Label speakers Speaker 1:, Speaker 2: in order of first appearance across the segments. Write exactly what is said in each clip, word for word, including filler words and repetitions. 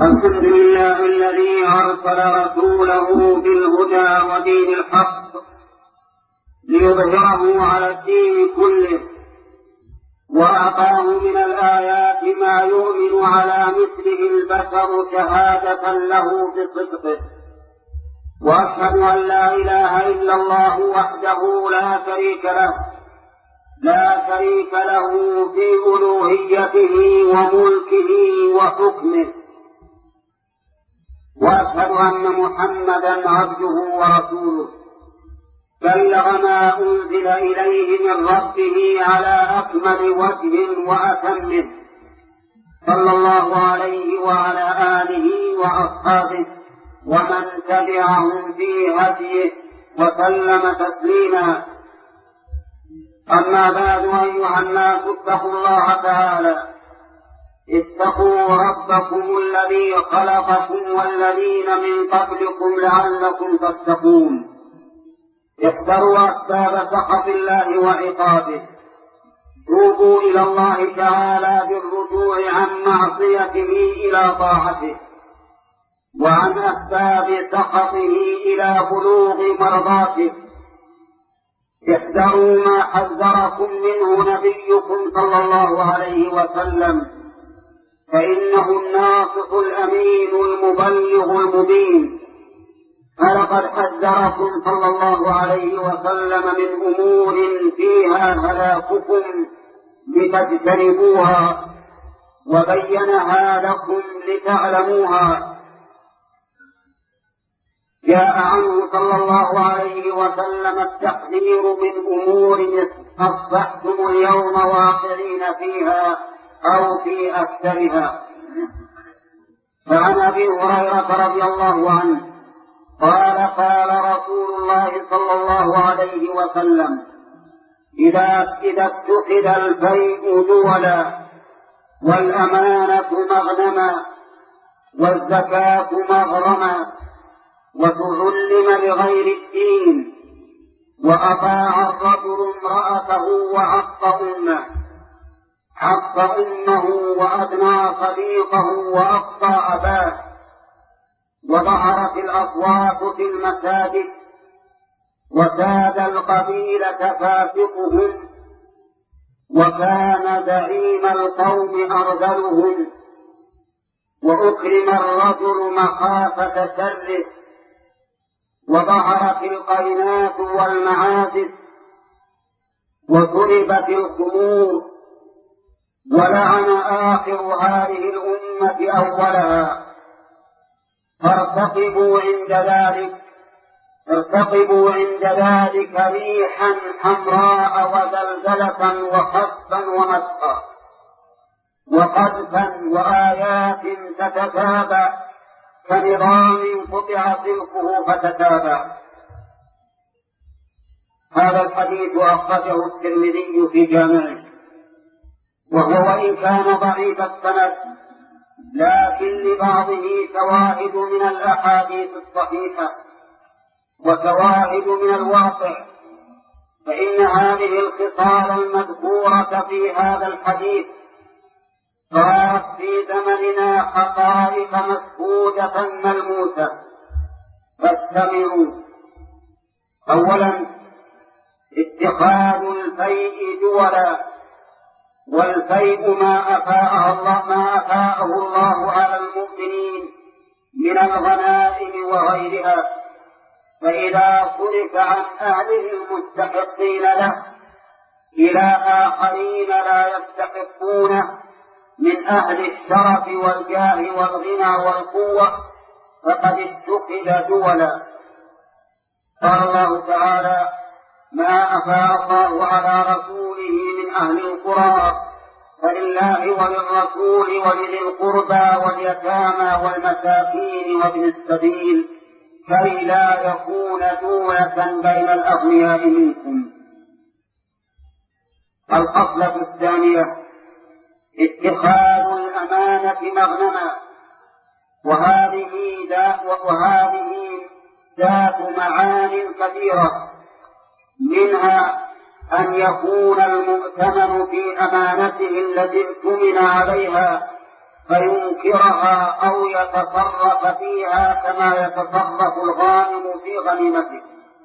Speaker 1: الحمد لله الذي أرسل رسوله بالهدى ودين الحق ليظهره على الدين كله، وأعطاه من الآيات ما يؤمن على مثله البشر شهادة له بصدقه. وأشهد أن لا إله إلا الله وحده لا شريك له لا شريك له في ألوهيته وملكه وحكمه. وأشهد أن محمدا عبده ورسوله بلغ ما أنزل إليه من ربه على أكمل وجه وأتمه، صلى الله عليه وعلى آله وأصحابه ومن تبعهم في هديه وسلم تسليما. أما بعد، أيها الناس اتقوا الله تعالى، اتقوا ربكم الذي خلقكم والذين من قبلكم لعلكم تتقون. احذروا أسباب سخط الله وعقابه، توبوا إلى الله تعالى بالرجوع عن معصيته إلى طاعته، وعن أسباب سخطه إلى بلوغ مرضاته. احذروا ما حذركم منه نبيكم صلى الله عليه وسلم، فإنه الناصح الأمين المبلغ المبين. فلقد حذركم صلى الله عليه وسلم من أمور فيها هلاككم لتجتنبوها، وبينها لكم لتعلموها. جاء عنه صلى الله عليه وسلم التحذير من أمور أصبحتم اليوم واقعين فيها أو في أكثرها. فعن أبي هريرة رضي الله عنه قال قال رسول الله صلى الله عليه وسلم: إذا إذا اتخذ الفيء دولا، والأمانة مغنما، والزكاة مغرما، وتعلم بغير الدين، وأطاع الرجل امرأته وعق أمه حق أمه وأدنى صديقه وأقصى أباه، وظهرت الأصوات في المساجد، وساد القبيلة فاسقهم، وكان زعيم القوم أرذلهم، وأكرم الرجل مخافة شره، وظهرت القينات والمعازف، وضربت الخمور، ولعن آخر هذه الأمة أولها. فارتقبوا عند ذلك ارتقبوا عند ذلك ريحا حمراء وزلزلة وخسفا ومسخا وقذفا وآيات تتتابع كنظام قطع سلكه فتتابع. هذا الحديث أخرجه الترمذي في جامعه، وهو وإن كان ضعيف السند، لكن لبعضه شواهد من الأحاديث الصحيحة وشواهد من الواقع. فإن هذه الخصال المذكورة في هذا الحديث صارت في زمننا حقائق مشهودة ملموسة. فاستمعوا: أولا، اتخاذ الفيء دولا، والفيء ما أفاءه الله ما أفاءه الله على المؤمنين من الغنائم وغيرها، فإذا صرف عن أهله المستحقين له إلى آخرين لا يستحقونه من أهل الشرف والجاه والغنى والقوة، فقد اتخذ دولا. قال الله تعالى: ما أفاء الله على رسوله من أهل القرى فلله وللرسول ولذي القربى واليتامى والمساكين وابن السبيل كي لا يكون دولة بين الأغنياء منكم. الخصلة الثانية: اتخاذ الأمانة مغنما، وهذه وهذه ذات معان كثيرة، منها أن يكون المؤتمن في أمانته التي اؤتمن عليها فينكرها أو يتصرف فيها كما يتصرف الغانم في غنيمته.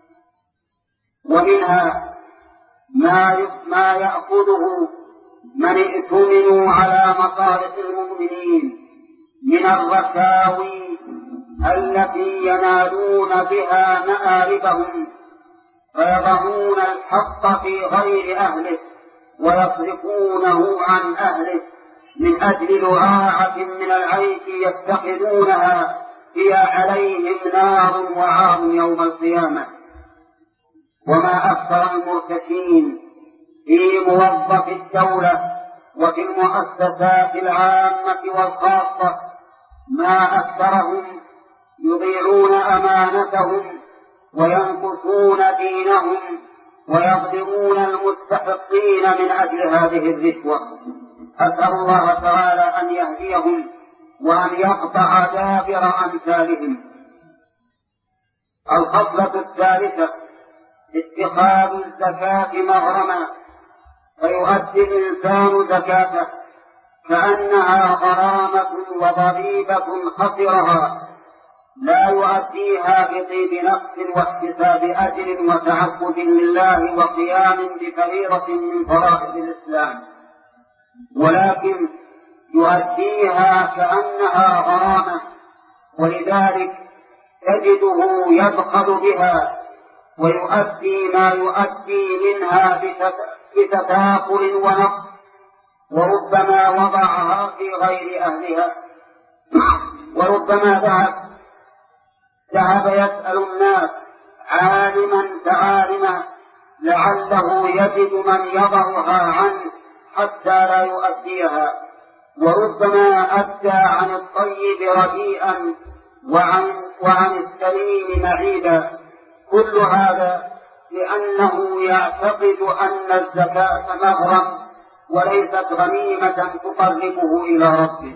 Speaker 1: ومنها ما ما يأخذه من ائتمنوا على مصالح المؤمنين من الرشاوي التي ينالون بها مآربهم، فيضعون الحق في غير أهله ويصرفونه عن أهله من أجل لعاعة من العيش يتخذونها هي عليهم نار وعار يوم القيامة. وما أكثر المرتشين في موظف الدولة وفي المؤسسات العامة والخاصة، ما أكثرهم يضيعون أمانتهم وينقصون دينهم ويظلمون المستحقين من أجل هذه الرشوة. أسأل الله تعالى أن يهديهم وأن يقطع دابر أمثالهم. الخصلة الثالثة اتخاذ الزكاة مغرما، فيؤدي الإنسان زكاته كأنها غرامة وضريبة خسرها، لا يؤديها بطيب نفس واحتساب أجر وتعبد لله وقيام بفريضة من فرائض الإسلام، ولكن يؤديها كأنها غرامة، ولذلك تجده يبخل بها ويؤدي ما يؤدي منها بتتاقل ونقص، وربما وضعها في غير أهلها. وربما ذهب ذهب يسأل الناس عالما تعالما لعله يجد من يضعها عنه حتى لا يؤديها، وربما أدى عن الطيب رديئا وعن, وعن السليم معيدا. كل هذا لأنه يعتقد أن الزكاة مغرم وليست غنيمة تقربه إلى ربه.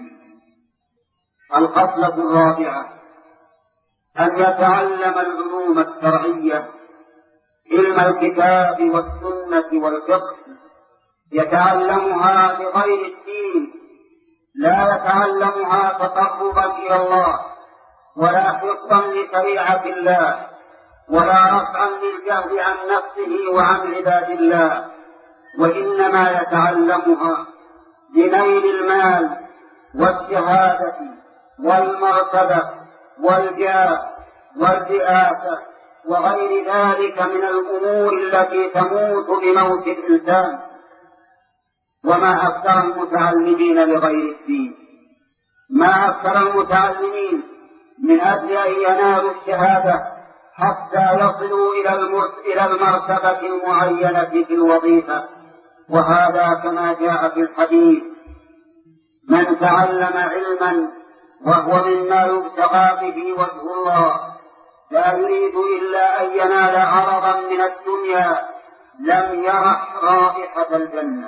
Speaker 1: الخصلة الرابعة أن يتعلم العلوم الشرعية، علم الكتاب والسنة والفقه، يتعلمها لغير الدين، لا يتعلمها تقربا إلى الله ولا حفظا لشريعة الله ولا رفعا للجهل عن نفسه وعن عباد الله، وإنما يتعلمها لنيل المال والشهادة والمرتبة والجاه والرئاسة وغير ذلك من الأمور التي تموت بموت الإنسان. وما أكثر المتعلمين لغير الدين، ما أكثر المتعلمين من أجل أن ينالوا الشهادة حتى يصلوا إلى المرتبة المعينة في الوظيفة. وهذا كما جاء في الحديث: من تعلم علما وهو مما يبتغى به وجه الله لا يريد إلا أن ينال عرضا من الدنيا لم يرح رائحة الجنة.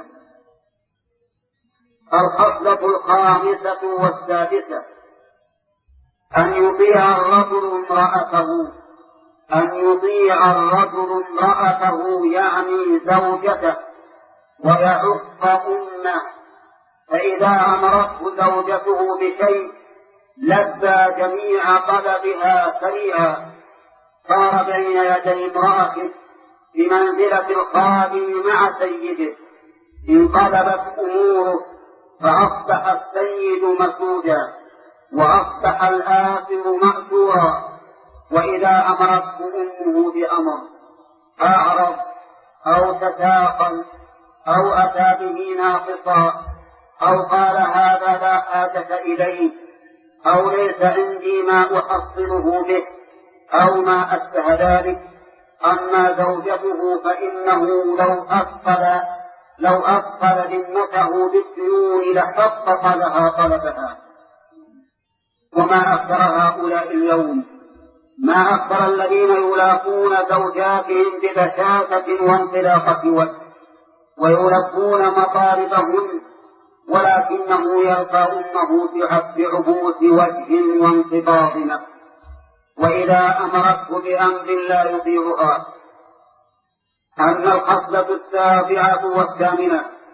Speaker 1: الخصلة الخامسة والسادسة أن يطيع الرجل امرأته أن يطيع الرجل امرأته يعني زوجته ويعق أمه، فإذا أمرته زوجته بشيء لبى جميع طلبها سريعا، صار بين يدي امرأته بمنزلة الخادم مع سيده، انقلبت أموره فأصبح السيد مسودا وأصبح الآثم مأجورا. وإذا أمرته أمه بأمر أعرض أو تساقل أو أتى به ناقصا أو قال هذا لا حاجة إليه أو ليس عندي ما أحصله به أو ما أشبه ذلك. أما زوجته فإنه لو أثقل لو أثقل ذمته بالديون لحقق لها طلبها. وما أكثر هؤلاء اليوم، ما أكثر الذين يلاقون زوجاتهم ببشاشة وانطلاقة وجه ويلبون مطالبهن، ولكنه يلقى أمه بعبوس وجه وانقباض نفس، وإذا أمرته بأمر لا يطيعها. أما الخصلة السابعة والثامنة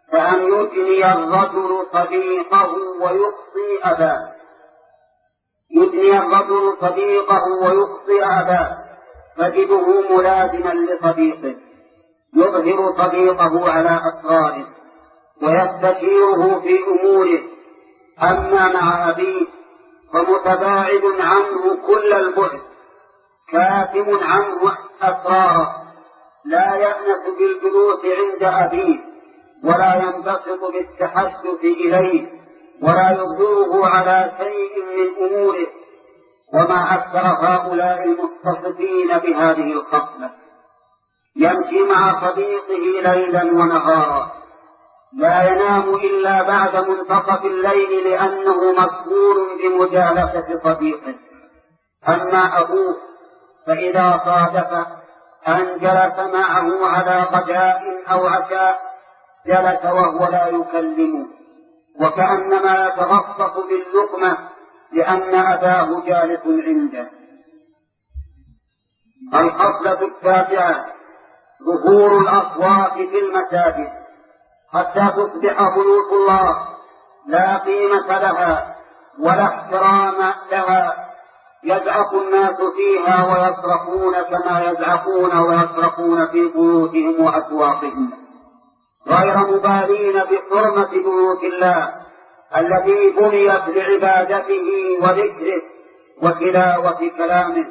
Speaker 1: كأن يدني الرجل صديقه ويخطي أباه يدني الرجل صديقه ويخطي أباه تجده ملازما لصديقه يظهر صديقه على أسراره ويستشيره في أموره. أما مع أبيه فمتباعد عنه كل البعد كاتم عنه أسراره لا يأنس بالجلوس عند أبيه ولا ينبسط بالتحدث إليه ولا يظهره على شيء من أموره. وما أكثر هؤلاء المتصفين بهذه الخصلة يمشي مع صديقه ليلا ونهارا لا ينام إلا بعد منتصف الليل لأنه مشغول بمجالسة صديقه. أما أبوه فإذا صادف أن جلس معه على غداء أو عشاء جلس وهو لا يكلمه وكأنما يتغصص باللقمة لأن أباه جالس عنده. الخصلة التاسعة ظهور الأصوات في المساجد حتى تصبح بيوت الله لا قيمة لها ولا احترام لها يزعق الناس فيها ويصرخون كما يزعقون ويصرخون في بيوتهم وأسواقهم غير مبالين بحرمة بيوت الله التي بنيت لعبادته وذكره وتلاوة كلامه.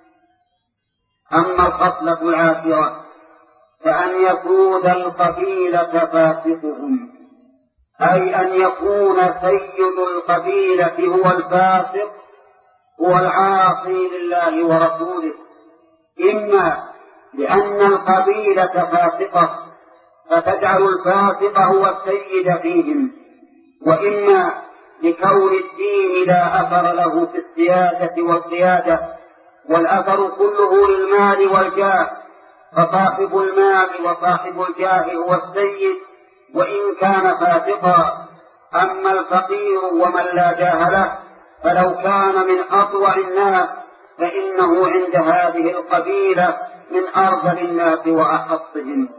Speaker 1: أما الخصلة العاشرة فأن يسود القبيلة فاسقهم أي أن يكون سيد القبيلة هو الفاسق هو العاصي لله ورسوله، إما لأن القبيلة فاسقة فتجعل الفاسق هو السيد فيهم، وإما لكون الدين لا أثر له في السيادة والقيادة والأثر كله للمال والجاه، فصاحب المال وصاحب الجاه هو السيد وإن كان فاسقا. أما الفقير ومن لا جاه له فلو كان من أطوع الناس فإنه عند هذه القبيلة من أرذل الناس وأحطهم.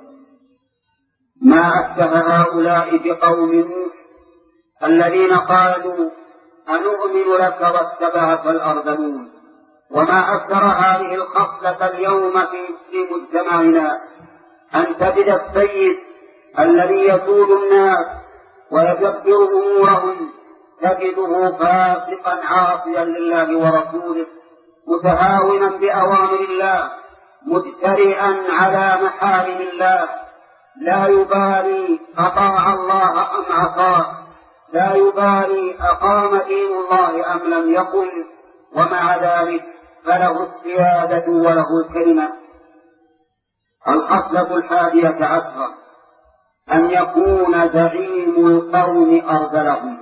Speaker 1: ما أشبه هؤلاء بقوم نوح الذين قالوا أنؤمن لك واتبعك الأرذلون. وما أكثر هذه الخصلة اليوم في مجتمعنا أن تجد السيد الذي يسود الناس ويدبر أمورهم تجده فاسقا عاصيا لله ورسوله متهاونا بأوامر الله مجترئا على محارم الله لا يبالي أطاع الله أم عصاه، لا يبالي أقام دين الله أم لم يقم، ومع ذلك فله السيادة وله الكلمة. الخصلة الحادية عشرة أن يكون زعيم القوم أرذلهم،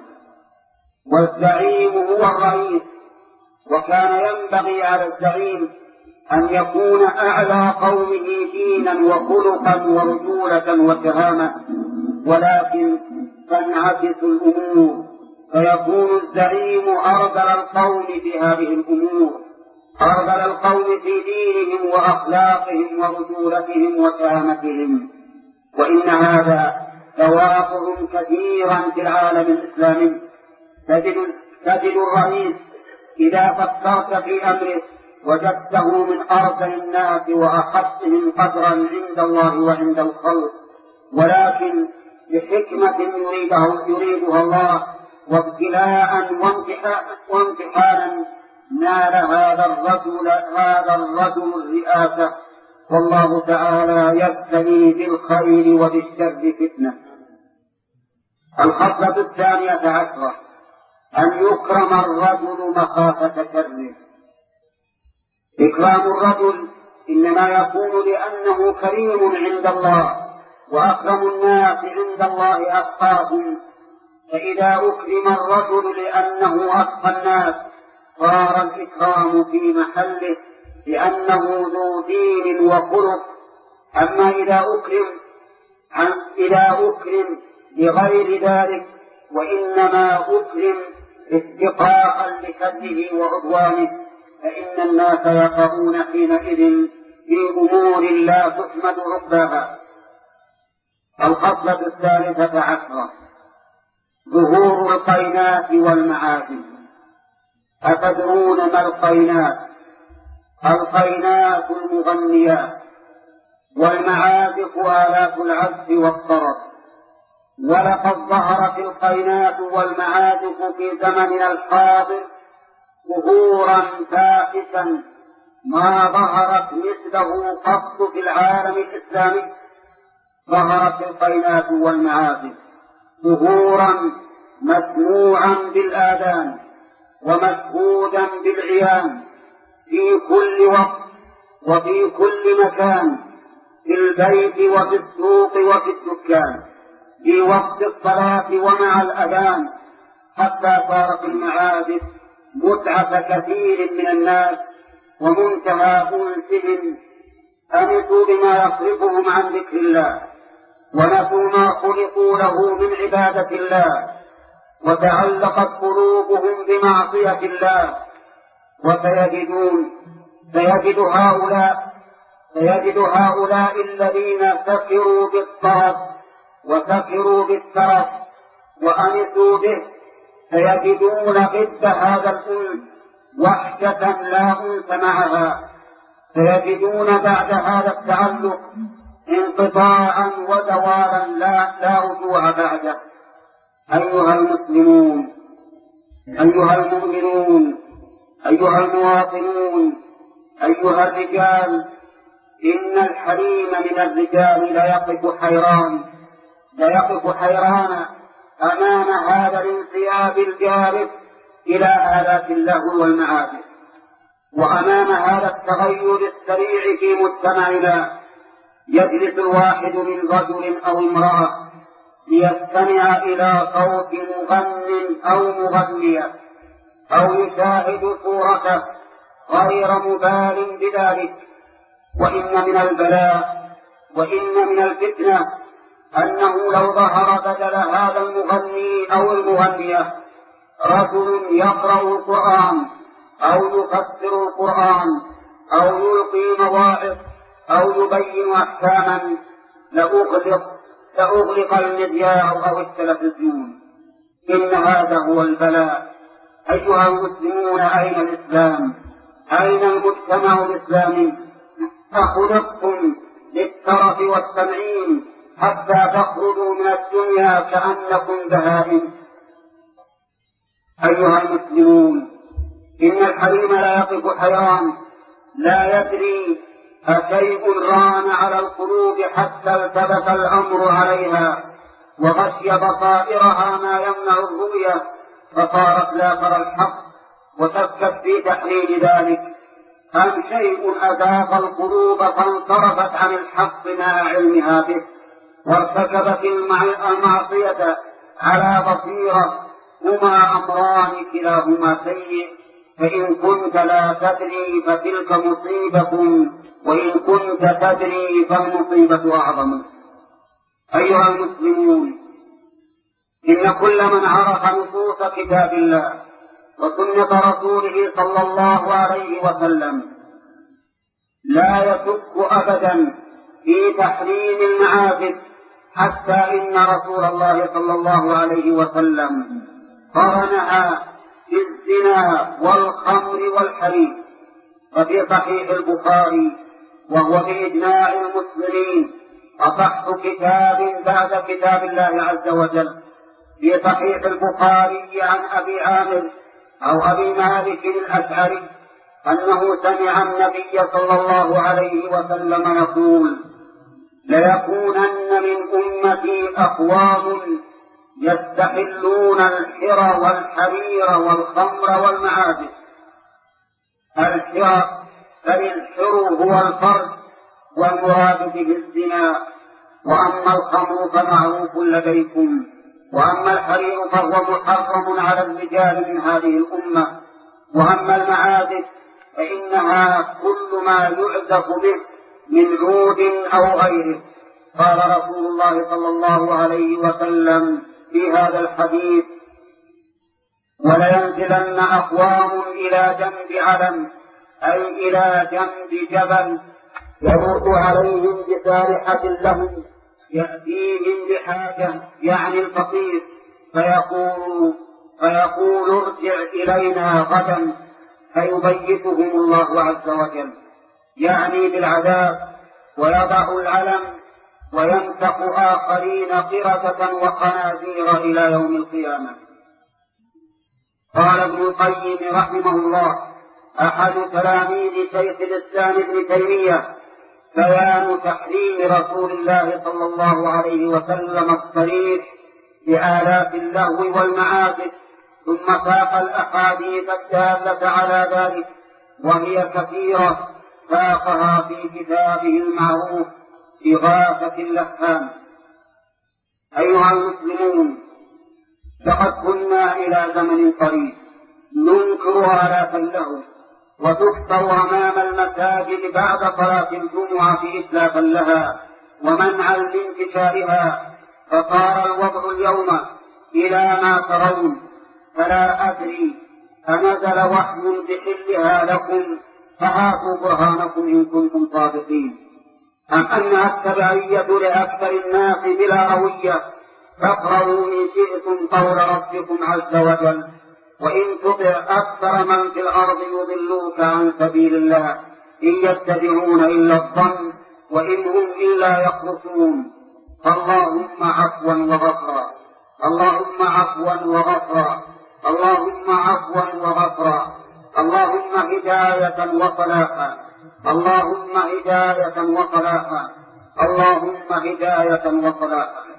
Speaker 1: والزعيم هو الرئيس، وكان ينبغي على الزعيم أن يكون أعلى قومه دينا وخلقا ورجولة وشهامة، ولكن تنعكس الأمور فيكون الزعيم أرذل القوم في هذه الأمور، أرذل القوم في دينهم وأخلاقهم ورجولتهم وشهامتهم. وإن هذا تواقع كثيرا في العالم الإسلامي. تجد, تجد الرئيس إذا فكرت في أمره وجدته من أرذل الناس وأحطهم قدرا عند الله وعند الخلق، ولكن لحكمة يريدها, يريدها الله وابتلاء وامتحانا نال هذا الرجل هذا الرجل الرئاسة، والله تعالى يبتلي بالخير وبالشر فتنة. الخصلة الثانية عشرة أن يكرم الرجل مخافة شره. إكرام الرجل إنما يكون لأنه كريم عند الله، وأكرم الناس عند الله أتقاهم، فإذا أكرم الرجل لأنه أتقى الناس صار الإكرام في محله لأنه ذو دين وخلق. أما إذا أكرم إذا أكرم لغير ذلك وإنما أكرم اتقاء لكذبه وعدوانه فإن الناس يقعون حينئذ في أمور لا تحمد عقباها. الخصلة الثالثة عشرة ظهور القينات والمعازف. أتدرون ما القينات؟ القينات المغنيات، والمعازف آلات العزف والطرب. ولقد ظهرت القينات والمعازف في زمننا الحاضر ظهورا بائسا ما ظهرت مثله قط في العالم الإسلامي. ظهرت القينات والمعازف ظهورا مسموعا بالآذان ومشهودا بالعيان في كل وقت وفي كل مكان، في البيت وفي السوق وفي الدكان، في وقت الصلاة ومع الأذان، حتى صارت المعازف متعة كثير من الناس ومنتهى أنسهم. أنسوا بما يصرفهم عن ذكر الله ونسوا ما خلقوا له من عبادة الله، وتعلقت قلوبهم بمعصية الله. وسيجدون سيجد هؤلاء سيجد هؤلاء الذين سكروا بالطرب وسكروا بالترف وأنسوا به، سيجدون ضد هذا الأنس وحشة لا أنس معها. سيجدون بعد هذا التعلق انقطاعا ودوارا لا, لا رجوع بعده. أيها المسلمون، أيها المؤمنون، أيها المواطنون، أيها الرجال، إن الحريم من الرجال ليقف حيران ليقف حيران أمام هذا الانسياب الجارف إلى آلات اللهو والمعازف، وأمام هذا التغير السريع في مجتمعنا. يجلس الواحد من رجل أو امرأة ليستمع إلى صوت مغن أو مغنية أو يشاهد صورته غير مبال بذلك. وإن من البلاء وإن من الفتنة أنه لو ظهر بدل هذا المغني أو المغنية رجل يقرأ القرآن أو يفسر القرآن أو يلقي مواعظ أو يبين أحكاما لأغلق لأغلق المذياع أو التلفزيون. إن هذا هو البلاء. أيها المسلمون، أين الإسلام؟ أين المجتمع الإسلامي؟ أخلقتم للترف والتنعيم حتى تخرجوا من الدنيا كأنكم بهائم. أيها المسلمون، إن الحريم لا يقف حيران، لا يدري أشيء ران على القلوب حتى التبس الأمر عليها وغشي بصائرها ما يمنع الرؤية، فصارت لا ترى الحق وشكت في تحليل ذلك، أم شيء أذاق القلوب فانصرفت عن الحق مع علمها به وارتكبت المعصية على بصيرة. هما أمران كلاهما سيء، فإن كنت لا تدري فتلك مصيبة، وإن كنت تدري فالمصيبة أعظم. أيها المسلمون، إن كل من عرف نصوص كتاب الله وسنة رسوله صلى الله عليه وسلم لا يشك أبدا في تحريم المعازف، حتى إن رسول الله صلى الله عليه وسلم قرنها بالزنا والخمر والحريم. وفي صحيح البخاري وهو بإجماع المسلمين أصح كتاب بعد كتاب الله عز وجل، في صحيح البخاري عن أبي عامر أو أبي مالك الأشعري أنه سمع النبي صلى الله عليه وسلم يقول: ليكونن من أمتي أقوام يستحلون الحر والحرير والخمر والمعازف. الحر فالحر هو الفرج والمراد به الزنا، وأما الخمر فمعروف لديكم، وأما الحرير فهو محرم على الرجال من هذه الأمة، وأما المعازف فإنها كل ما يعزف به من عود أو غيره. قال رسول الله صلى الله عليه وسلم في هذا الحديث: ولينزلن أقوام إلى جنب علم، أي إلى جنب جبل، يموت عليهم بسارحة لهم يأتيهم بحاجة يعني الفقير فيقول, فيقول ارجع إلينا غدا فيبيتهم الله عز وجل يعني بالعذاب ويضع العلم ويمسح آخرين قردة وخنازير إلى يوم القيامة. قال ابن القيم رحمه الله أحد تلاميذ شيخ الإسلام ابن تيمية بيان تحريم رسول الله صلى الله عليه وسلم الصريح بآلات اللهو والمعازف، ثم ساق الأحاديث الدالة على ذلك وهي كثيرة ساقها في كتابه المعروف إغاثة اللهفان. أيها المسلمون، لقد كنا إلى زمن قريب ننكر آلات اللهو وتكثر أمام المساجد بعد صلاة الجمعة إتلافا لها ومنعا لانتشارها، فصار الوضع اليوم إلى ما ترون، فلا أدري أنزل وحي بحلها لكم فهاتوا برهانكم إن كنتم صادقين، أم أنها التبعية لأكثر الناس بلا روية. فاقرأوا إن شئتم قول ربكم عز وجل وإن تطع أكثر من في الأرض يضلوك عن سبيل الله إن يتبعون إلا الظن وإن هم إلا يخرصون. اللهم عفوا وغفرا، اللهم عفوا وغفرا، اللهم عفوا وغفرا، اللهم هداية وصلاحا، اللهم هداية وصلاحا، اللهم هداية وصلاحا.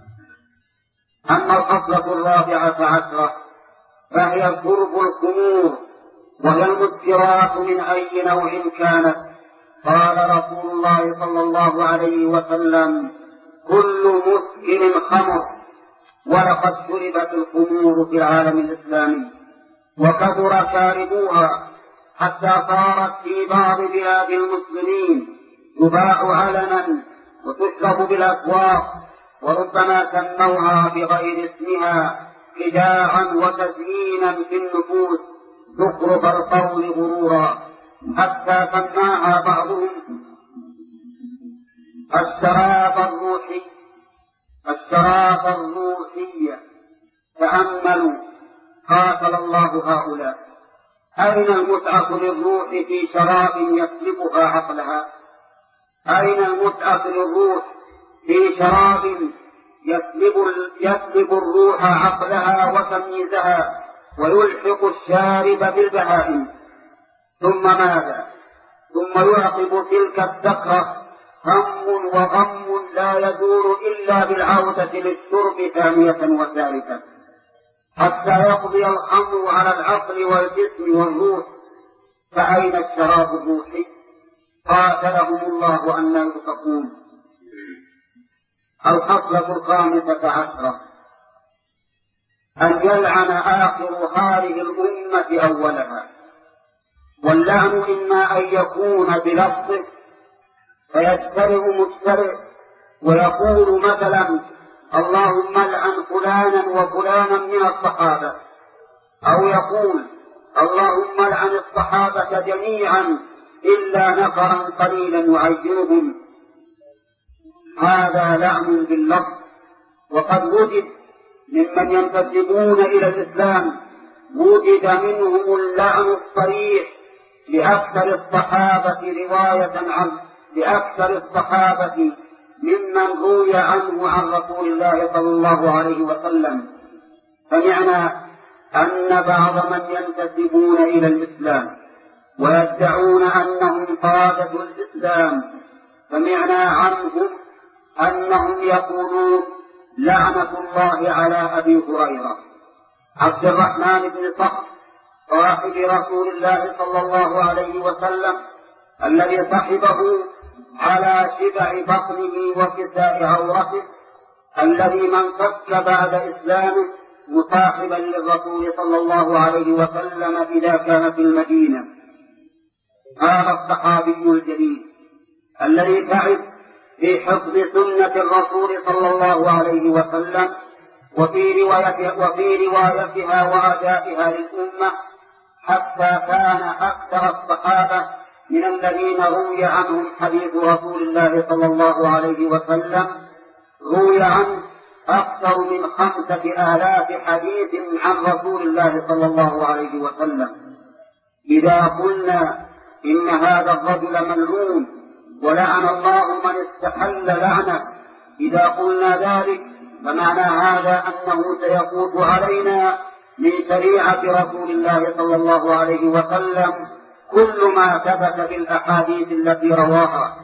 Speaker 1: أما الخصلة الرابعة عشرة فهي شرب الخمور وهي المسكرات من أي نوع كانت. قال رسول الله صلى الله عليه وسلم كل مسكر خمر، ولقد شربت الخمور في العالم الإسلامي وكثر شاربوها حتى صارت في بعض بلاد المسلمين تباع علنا وتشرب بالأسواق، وربما سموها بغير اسمها خداعا وتزيينا في النفوس زخرف القول غرورا، حتى سماها بعضهم الشراب الروحي الشراب الروحية. تأملوا قاتل الله هؤلاء، أين المتعة للروح في شراب يسلبها عقلها؟ أين المتعة للروح في شراب يسلب, يسلب الروح عقلها وتمييزها ويلحق الشارب بالبهائم؟ ثم ماذا؟ ثم يعقب تلك السكرة هم وغم لا يدور إلا بالعودة للشرب ثانية وثالثة حتى يقضي الخمر على العقل والجسم والروح. فأين الشراب الروحي؟ قاتلهم الله أن يؤفكون. الخصلة الخامسة عشرة أن يلعن آخر هذه الأمة أولها. واللعن إما أن يكون بلفظه فيجترئ مجترئ ويقول مثلا اللهم العن فلانا وفلانا من الصحابة، أو يقول اللهم العن الصحابة جميعا إلا نفرا قليلا يعينهم. هذا لعن باللفظ، وقد وجد ممن ينتسبون إلى الإسلام وجد منهم اللعن الصريح لأكثر الصحابة رواية عنه لأكثر الصحابة ممن روي عنه عن رسول الله صلى الله عليه وسلم. فمعنى أن بعض من ينتسبون إلى الإسلام ويدعون أنهم قادة الإسلام فمعنى عنهم أنهم يقولون لعنة الله على أبي هريرة عبد الرحمن بن صخر صاحب رسول الله صلى الله عليه وسلم الذي صحبه على شبع بطنه وكساء عورته، الذي من فك بعد إسلامه مصاحبا للرسول صلى الله عليه وسلم إذا كان في المدينة. هذا الصحابي الجليل الذي تعب في حفظ سنة الرسول صلى الله عليه وسلم وفي روايتها, وفي روايتها وأدائها للأمة، حتى كان أكثر الصحابة من الذين روي عنهم حديث رسول الله صلى الله عليه وسلم روي عنه أكثر من خمسة آلاف حديث عن رسول الله صلى الله عليه وسلم. إذا قلنا إن هذا الرجل ملعون ولعن الله من استحل لعنه، إذا قلنا ذلك فمعنى هذا أنه سيفوت علينا من شريعة رسول الله صلى الله عليه وسلم كل ما ثبت في الأحاديث التي رواها.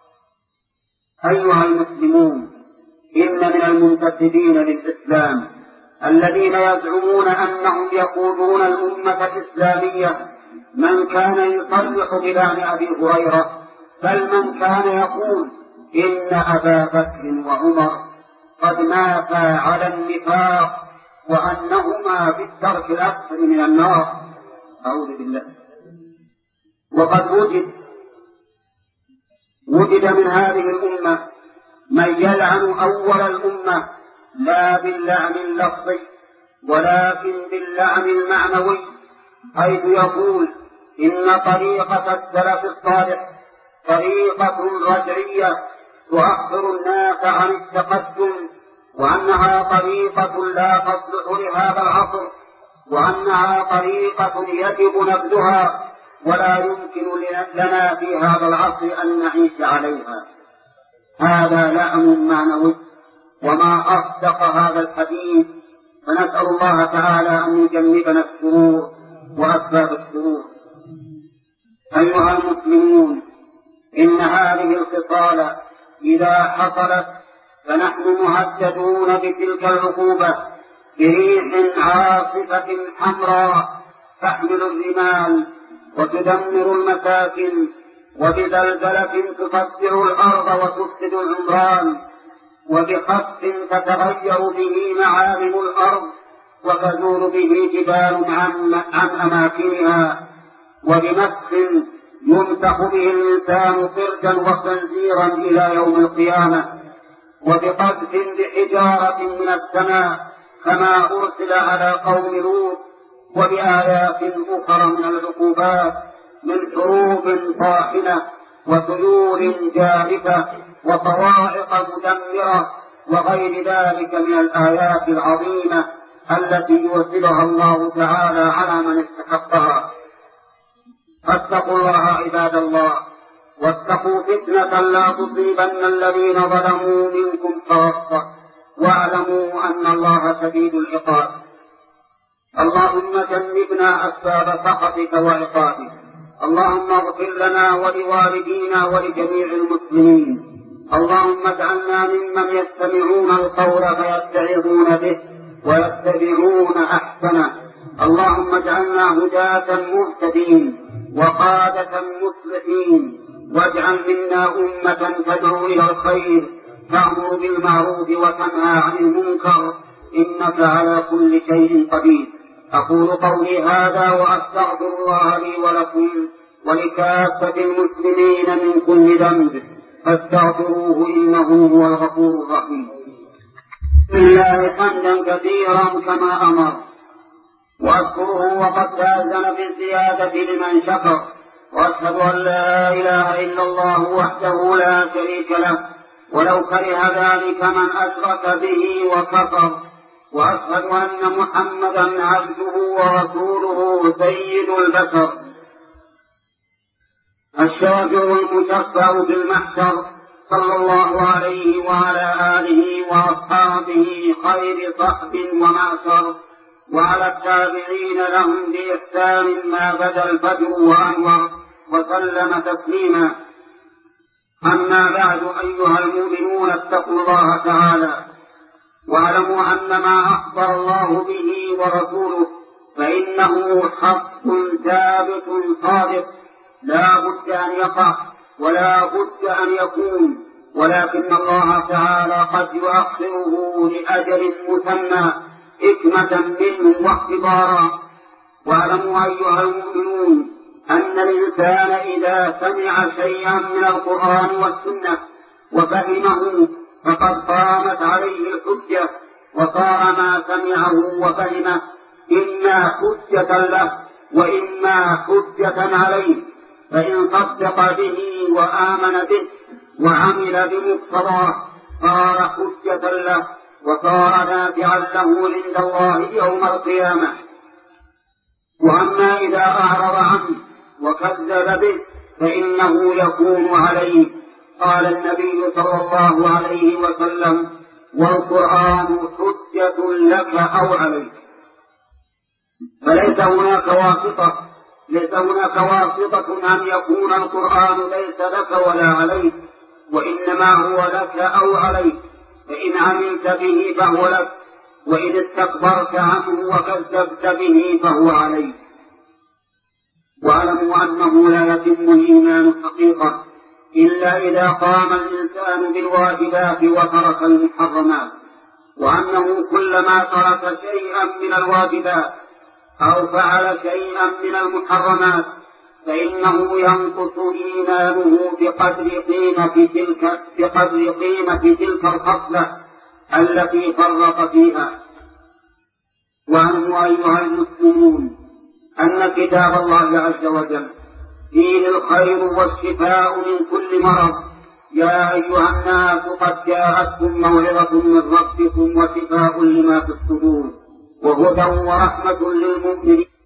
Speaker 1: أيها المسلمون، إن من المنتسبين للإسلام الذين يزعمون أنهم يقودون الأمة الإسلامية من كان يصرح بلعن أبي هريرة، بل من كان يقول إن أبا بكر وعمر قد ماتا على النفاق وأنهما في الدرك الأسفل من النار. أعوذ بالله. وقد وجد وجد من هذه الأمة من يلعن أول الأمة لا باللعن اللفظي ولكن باللعن المعنوي، حيث يقول إن طريقة السلف الصالح طريقة رجعية تؤخر الناس عن التقدم، وأنها طريقة لا تصلح لهذا العصر، وأنها طريقة يجب نبذها ولا يمكن لنا في هذا العصر أن نعيش عليها. هذا لعن معنوي، وما أصدق هذا الحديث، فنسأل الله تعالى أن يجنبنا الشرور وأسباب الشرور. أيها المسلمون، إن هذه الخصال إذا حصلت فنحن مهددون بتلك العقوبة بريح عاصفة حمراء تحمل الرمال وتدمر المساكن، وبزلزلة تصدع الأرض وتفسد العمران، وبخسف تتغير به معالم الأرض وتزول به جبال عن, عن أماكنها، وبمسخ يمسخ به الإنسان فرجا وخنزيرا إلى يوم القيامة، وبقذف بحجارة من السماء كما أرسل على قوم لوط، وبآيات أخرى من العقوبات من حروب طاحنة وطيور جارفة وصواعق مدمرة وغير ذلك من الآيات العظيمة التي يرسلها الله تعالى على من استحقها. فاتقوا الله عباد الله، واتقوا فتنة لا تصيبن الذين ظلموا منكم خاصة، واعلموا أن الله شديد العقاب. اللهم جنبنا أسباب سخطك وعقابك، اللهم اغفر لنا ولوالدينا ولجميع المسلمين، اللهم اجعلنا ممن يستمعون القول فيتبعون به ويتبعون أحسنه، اللهم اجعلنا هداة مهتدين وقادة مصلحين، واجعل منا أمة تدعو إلى الخير تأمر بالمعروف وتنهى عن المنكر، إنك على كل شيء قدير. أقول قولي هذا وأستغفر الله لي ولكم ولكافة المسلمين من كل ذنب، فاستغفروه إنه هو الغفور الرحيم. بسم الله حمدا كثيرا كما أمر، وأذكره وقد آذن بالزيادة لمن شكر، وأشهد أن لا إله إلا الله وحده لا شريك له، ولو كره ذلك من أشرك به وكفر، وأشهد أن محمدا عبده ورسوله سيد البشر، الشافع المشفع في المحشر، صلى الله عليه وعلى آله وأصحابه خير صحب ومعشر، وعلى التابعين لهم بإحسان ما بدا الفجر وأنور، وسلم تسليما. أما بعد، أيها المؤمنون، اتقوا الله تعالى، واعلموا أن ما أخبر الله به ورسوله فإنه حق ثابت صادق، لا بد أن يقع ولا بد أن يكون، ولكن الله تعالى قد يؤخره لأجل مسمى حكمة منه واختبارا. واعلموا أيها المؤمنون أن الإنسان إذا سمع شيئا من القرآن والسنة وفهمه فقد قامت عليه الحجة، وصار ما سمعه وفهمه إما حجة له وإما حجة عليه، فإن صدق به وآمن به وعمل بمقتضاه صار حجة له وصار نافعا له عند الله يوم القيامة. وأما إذا أعرض عنه وكذب به فإنه يكون عليه. قال النبي صلى الله عليه وسلم: والقرآن حجة لك أو عليك. فليس هناك واسطة ليس هناك واسطة أن يكون القرآن ليس لك ولا عليك، وإنما هو لك أو عليك، فإن عملت به فهو لك، وإن استكبرت عنه وكذبت به فهو عليك. واعلموا أنه لا يتم الإيمان حقيقة إلا إذا قام الإنسان بالواجبات وترك المحرمات، وأنه كلما ترك شيئا من الواجبات أو فعل شيئا من المحرمات فإنه ينقص إيمانه بقدر قيمة تلك بقدر قيمة تلك الخصلة التي فرط فيها. واعلموا أيها المسلمون أن كتاب الله عز وجل فيه الخير والشفاء من كل مرض. يا أيها الناس قد جاءتكم موعظة من ربكم وشفاء لما في الصدور وهدى ورحمة للمؤمنين.